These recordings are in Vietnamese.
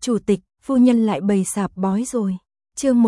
Chủ tịch, phu nhân lại bày sạp bói rồi. Chương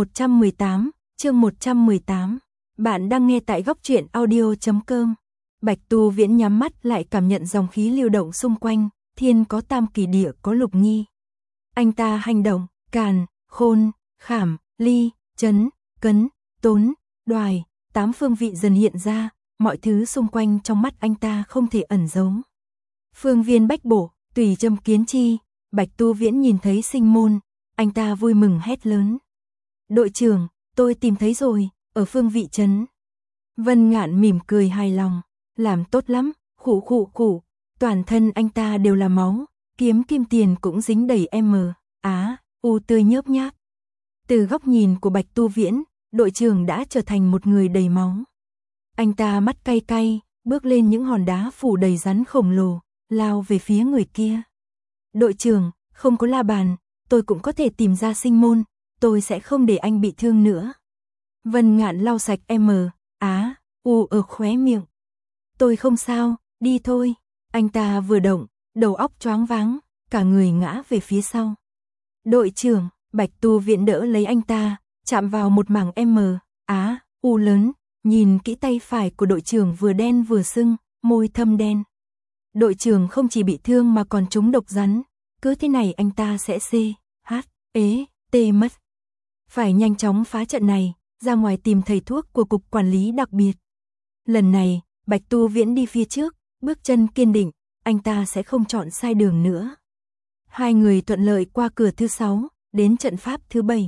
118. Bạn đang nghe tại góc truyện audio.com. Bạch Tu Viễn nhắm mắt lại cảm nhận dòng khí lưu động xung quanh, thiên có tam kỳ địa có lục nghi. Anh ta hành động, càn, khôn, khảm, ly, chấn, cấn, tốn, đoài, 8 phương vị dần hiện ra, mọi thứ xung quanh trong mắt anh ta không thể ẩn giấu. Phương viên bách bổ, tùy châm kiến chi, Bạch Tu Viễn nhìn thấy sinh môn, anh ta vui mừng hét lớn. Đội trưởng, tôi tìm thấy rồi, ở phương vị chấn. Vân Ngạn mỉm cười hài lòng, làm tốt lắm, khụ, toàn thân anh ta đều là máu, kiếm kim tiền cũng dính đầy u tươi nhớp nháp. Từ góc nhìn của Bạch Tu Viễn, đội trưởng đã trở thành một người đầy máu. Anh ta mắt cay cay, bước lên những hòn đá phủ đầy rắn khổng lồ, lao về phía người kia. Đội trưởng, không có la bàn, tôi cũng có thể tìm ra sinh môn, tôi sẽ không để anh bị thương nữa. Vân Ngạn lau sạch ở khóe miệng. Tôi không sao, đi thôi. Anh ta vừa động, đầu óc choáng váng, cả người ngã về phía sau. Đội trưởng, Bạch Tu Viễn đỡ lấy anh ta, chạm vào một mảng lớn, nhìn kỹ tay phải của đội trưởng vừa đen vừa sưng, môi thâm đen. Đội trưởng không chỉ bị thương mà còn trúng độc rắn, cứ thế này anh ta sẽ mất. Phải nhanh chóng phá trận này, ra ngoài tìm thầy thuốc của cục quản lý đặc biệt. Lần này, Bạch Tu Viễn đi phía trước, bước chân kiên định, anh ta sẽ không chọn sai đường nữa. Hai người thuận lợi qua cửa thứ 6, đến trận pháp thứ 7.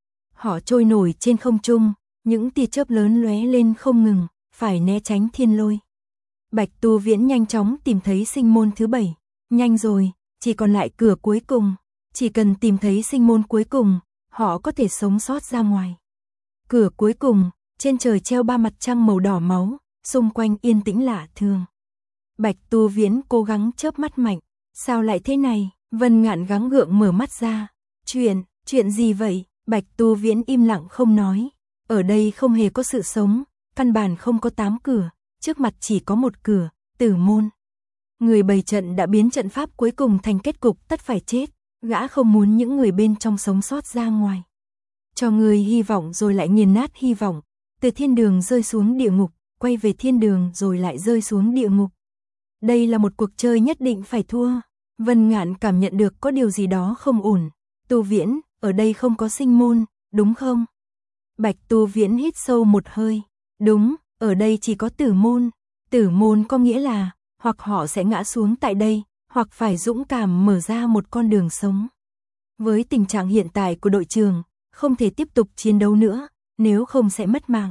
Họ trôi nổi trên không trung, những tia chớp lớn lóe lên không ngừng, phải né tránh thiên lôi. Bạch Tu Viễn nhanh chóng tìm thấy sinh môn thứ 7. Nhanh rồi, chỉ còn lại cửa cuối cùng. Chỉ cần tìm thấy sinh môn cuối cùng, họ có thể sống sót ra ngoài. Cửa cuối cùng, trên trời treo 3 mặt trăng màu đỏ máu, xung quanh yên tĩnh lạ thường. Bạch Tu Viễn cố gắng chớp mắt mạnh. Sao lại thế này? Vân Ngạn gắng gượng mở mắt ra. Chuyện gì vậy? Bạch Tu Viễn im lặng không nói. Ở đây không hề có sự sống, căn bản không có 8 cửa, trước mặt chỉ có một cửa, tử môn. Người bày trận đã biến trận pháp cuối cùng thành kết cục tất phải chết, gã không muốn những người bên trong sống sót ra ngoài. Cho người hy vọng rồi lại nghiền nát hy vọng, từ thiên đường rơi xuống địa ngục, quay về thiên đường rồi lại rơi xuống địa ngục. Đây là một cuộc chơi nhất định phải thua. Vân Ngạn cảm nhận được có điều gì đó không ổn. Tu Viễn, ở đây không có sinh môn, đúng không? Bạch Tu Viễn hít sâu một hơi. Đúng, ở đây chỉ có tử môn. Tử môn có nghĩa là, hoặc họ sẽ ngã xuống tại đây, hoặc phải dũng cảm mở ra một con đường sống. Với tình trạng hiện tại của đội trưởng, không thể tiếp tục chiến đấu nữa, nếu không sẽ mất mạng.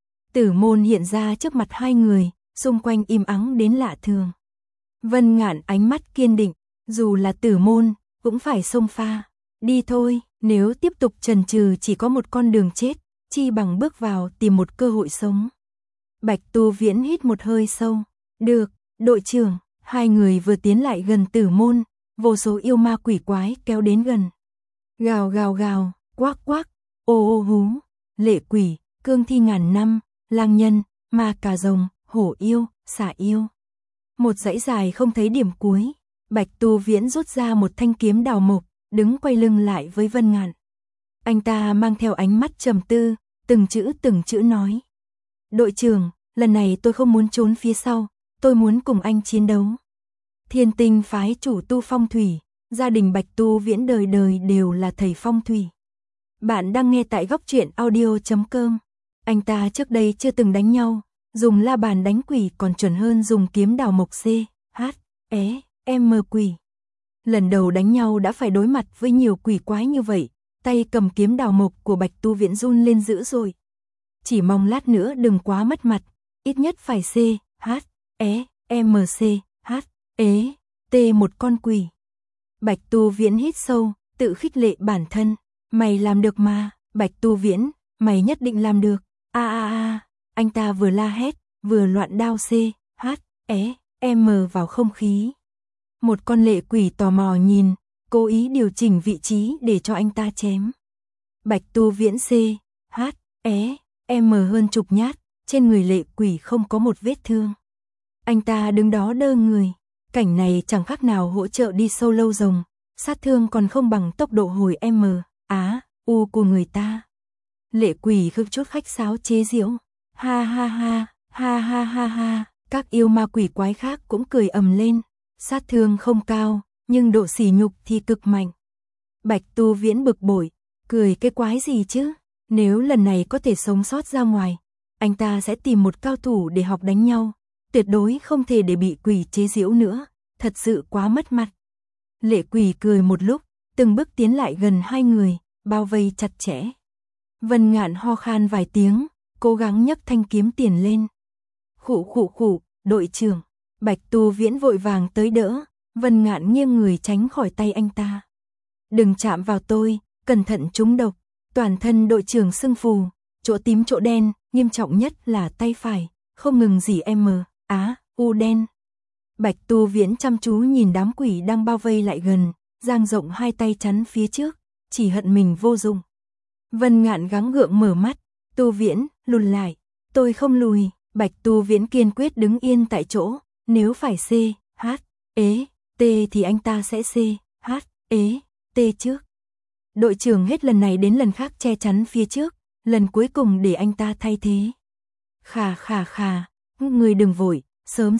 Tử môn hiện ra trước mặt hai người, xung quanh im ắng đến lạ thường. Vân Ngạn ánh mắt kiên định, dù là tử môn, cũng phải xông pha. Đi thôi, nếu tiếp tục chần chừ chỉ có một con đường chết, chi bằng bước vào tìm một cơ hội sống. Bạch Tu Viễn hít một hơi sâu. Được, đội trưởng. Hai người vừa tiến lại gần tử môn, vô số yêu ma quỷ quái kéo đến gần. Gào, quắc, ô hú, lệ quỷ, cương thi ngàn năm, lang nhân, ma cà rồng, hổ yêu, xà yêu. Một dãy dài không thấy điểm cuối. Bạch Tu Viễn rút ra một thanh kiếm đào mộc, đứng quay lưng lại với Vân Ngạn. Anh ta mang theo ánh mắt trầm tư, từng chữ nói. Đội trưởng, lần này tôi không muốn trốn phía sau, tôi muốn cùng anh chiến đấu. Thiên Tinh phái chủ tu phong thủy, gia đình Bạch Tu Viễn đời đời đều là thầy phong thủy. Bạn đang nghe tại góc truyện audio.com. Anh ta trước đây chưa từng đánh nhau, dùng la bàn đánh quỷ còn chuẩn hơn dùng kiếm đào mộc quỷ. Lần đầu đánh nhau đã phải đối mặt với nhiều quỷ quái như vậy, tay cầm kiếm đào mộc của Bạch Tu Viễn run lên dữ rồi. Chỉ mong lát nữa đừng quá mất mặt, ít nhất phải một con quỷ. Bạch Tu Viễn hít sâu, tự khích lệ bản thân. Mày làm được mà, Bạch Tu Viễn, mày nhất định làm được. Anh ta vừa la hét, vừa loạn đao vào không khí. Một con lệ quỷ tò mò nhìn, cố ý điều chỉnh vị trí để cho anh ta chém. Bạch Tu Viễn hơn chục nhát, trên người lệ quỷ không có một vết thương. Anh ta đứng đó đơ người, cảnh này chẳng khác nào hỗ trợ đi sâu lâu rồng, sát thương còn không bằng tốc độ hồi U của người ta. Lệ Quỷ khực chút khách sáo chế giễu. Ha ha ha, ha ha ha ha, các yêu ma quỷ quái khác cũng cười ầm lên. Sát thương không cao, nhưng độ sỉ nhục thì cực mạnh. Bạch Tu Viễn bực bội, cười cái quái gì chứ? Nếu lần này có thể sống sót ra ngoài, anh ta sẽ tìm một cao thủ để học đánh nhau, tuyệt đối không thể để bị quỷ chế giễu nữa, thật sự quá mất mặt. Lệ Quỷ cười một lúc, từng bước tiến lại gần hai người, bao vây chặt chẽ. Vân Ngạn ho khan vài tiếng, cố gắng nhấc thanh kiếm tiền lên. Khụ, đội trưởng. Bạch Tu Viễn vội vàng tới đỡ, Vân Ngạn nghiêng người tránh khỏi tay anh ta. Đừng chạm vào tôi, cẩn thận trúng độc. Toàn thân đội trưởng sưng phù, chỗ tím chỗ đen, nghiêm trọng nhất là tay phải, không ngừng rỉ U đen. Bạch Tu Viễn chăm chú nhìn đám quỷ đang bao vây lại gần, dang rộng hai tay chắn phía trước, chỉ hận mình vô dụng. Vân Ngạn gắng gượng mở mắt, Tu Viễn, lùi lại, tôi không lùi. Bạch Tu Viễn kiên quyết đứng yên tại chỗ, nếu phải T thì anh ta sẽ T trước. Đội trưởng hết lần này đến lần khác che chắn phía trước, lần cuối cùng để anh ta thay thế. Khà, người đừng vội, sớm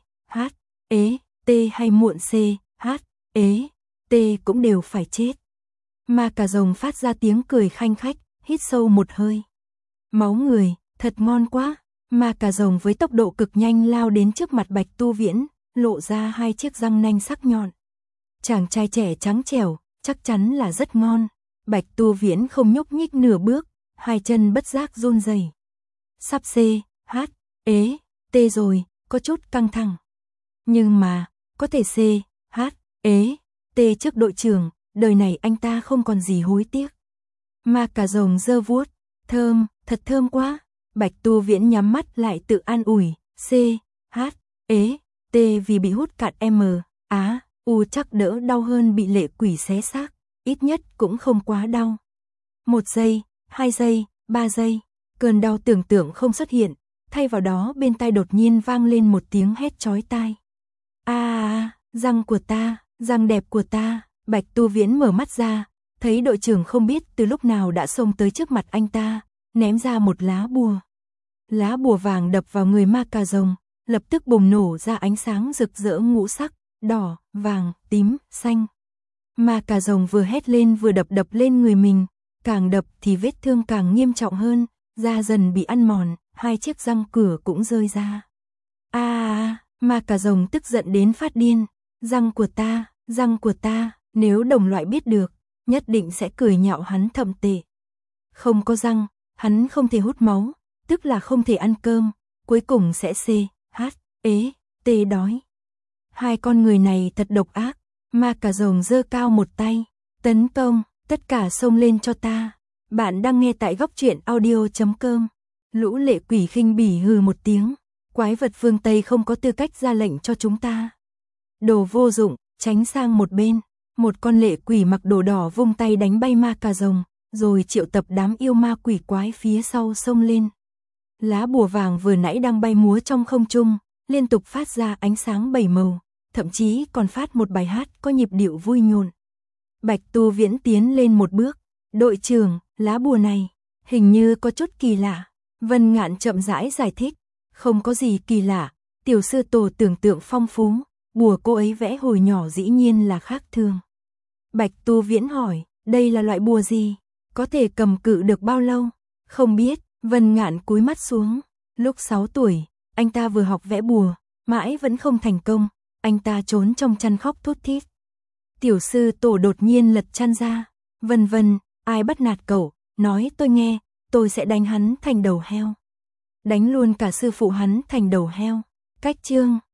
T hay muộn T cũng đều phải chết. Ma Cà Rồng phát ra tiếng cười khanh khách, hít sâu một hơi. Máu người, thật ngon quá. Ma Cà Rồng với tốc độ cực nhanh lao đến trước mặt Bạch Tu Viễn, lộ ra hai chiếc răng nanh sắc nhọn. Chàng trai trẻ trắng trẻo, chắc chắn là rất ngon. Bạch Tu Viễn không nhúc nhích nửa bước, hai chân bất giác run rẩy. Sắp T rồi, có chút căng thẳng. Nhưng mà, có thể T trước đội trưởng, đời này anh ta không còn gì hối tiếc. Ma Cà Rồng giơ vuốt, thơm, thật thơm quá. Bạch Tu Viễn nhắm mắt lại tự an ủi, T vì bị hút cạn U chắc đỡ đau hơn bị Lệ Quỷ xé xác, ít nhất cũng không quá đau. 1 giây, 2 giây, 3 giây, cơn đau tưởng tượng không xuất hiện, thay vào đó bên tai đột nhiên vang lên một tiếng hét chói tai. Răng của ta, răng đẹp của ta. Bạch Tu Viễn mở mắt ra, thấy đội trưởng không biết từ lúc nào đã xông tới trước mặt anh ta, ném ra một lá bùa. Lá bùa vàng đập vào người Ma Cà Rồng, lập tức bùng nổ ra ánh sáng rực rỡ ngũ sắc, đỏ, vàng, tím, xanh. Ma Cà Rồng vừa hét lên vừa đập lên người mình, càng đập thì vết thương càng nghiêm trọng hơn, da dần bị ăn mòn, hai chiếc răng cửa cũng rơi ra. Ma Cà Rồng tức giận đến phát điên, răng của ta, nếu đồng loại biết được, nhất định sẽ cười nhạo hắn thậm tệ. Không có răng, hắn không thể hút máu, tức là không thể ăn cơm, cuối cùng sẽ T đói. Hai con người này thật độc ác. Ma Cà Rồng giơ cao một tay, tấn công, tất cả xông lên cho ta. Bạn đang nghe tại góc truyện audio.com. Lũ Lệ Quỷ khinh bỉ hừ một tiếng, quái vật phương Tây không có tư cách ra lệnh cho chúng ta. Đồ vô dụng, tránh sang một bên. Một con lệ quỷ mặc đồ đỏ vung tay đánh bay Ma Cà Rồng, rồi triệu tập đám yêu ma quỷ quái phía sau xông lên. Lá bùa vàng vừa nãy đang bay múa trong không trung, liên tục phát ra ánh sáng 7 màu, thậm chí còn phát một bài hát có nhịp điệu vui nhộn. Bạch Tu Viễn tiến lên một bước, đội trưởng, lá bùa này, hình như có chút kỳ lạ. Vân Ngạn chậm rãi giải thích, không có gì kỳ lạ, tiểu sư tổ tưởng tượng phong phú, bùa cô ấy vẽ hồi nhỏ dĩ nhiên là khác thường. Bạch Tu Viễn hỏi, đây là loại bùa gì? Có thể cầm cự được bao lâu? Không biết. Vân Ngạn cúi mắt xuống. Lúc 6 tuổi, anh ta vừa học vẽ bùa, mãi vẫn không thành công. Anh ta trốn trong chăn khóc thút thít. Tiểu sư tổ đột nhiên lật chăn ra. Vân, ai bắt nạt cậu? Nói tôi nghe, tôi sẽ đánh hắn thành đầu heo. Đánh luôn cả sư phụ hắn thành đầu heo. Cách chương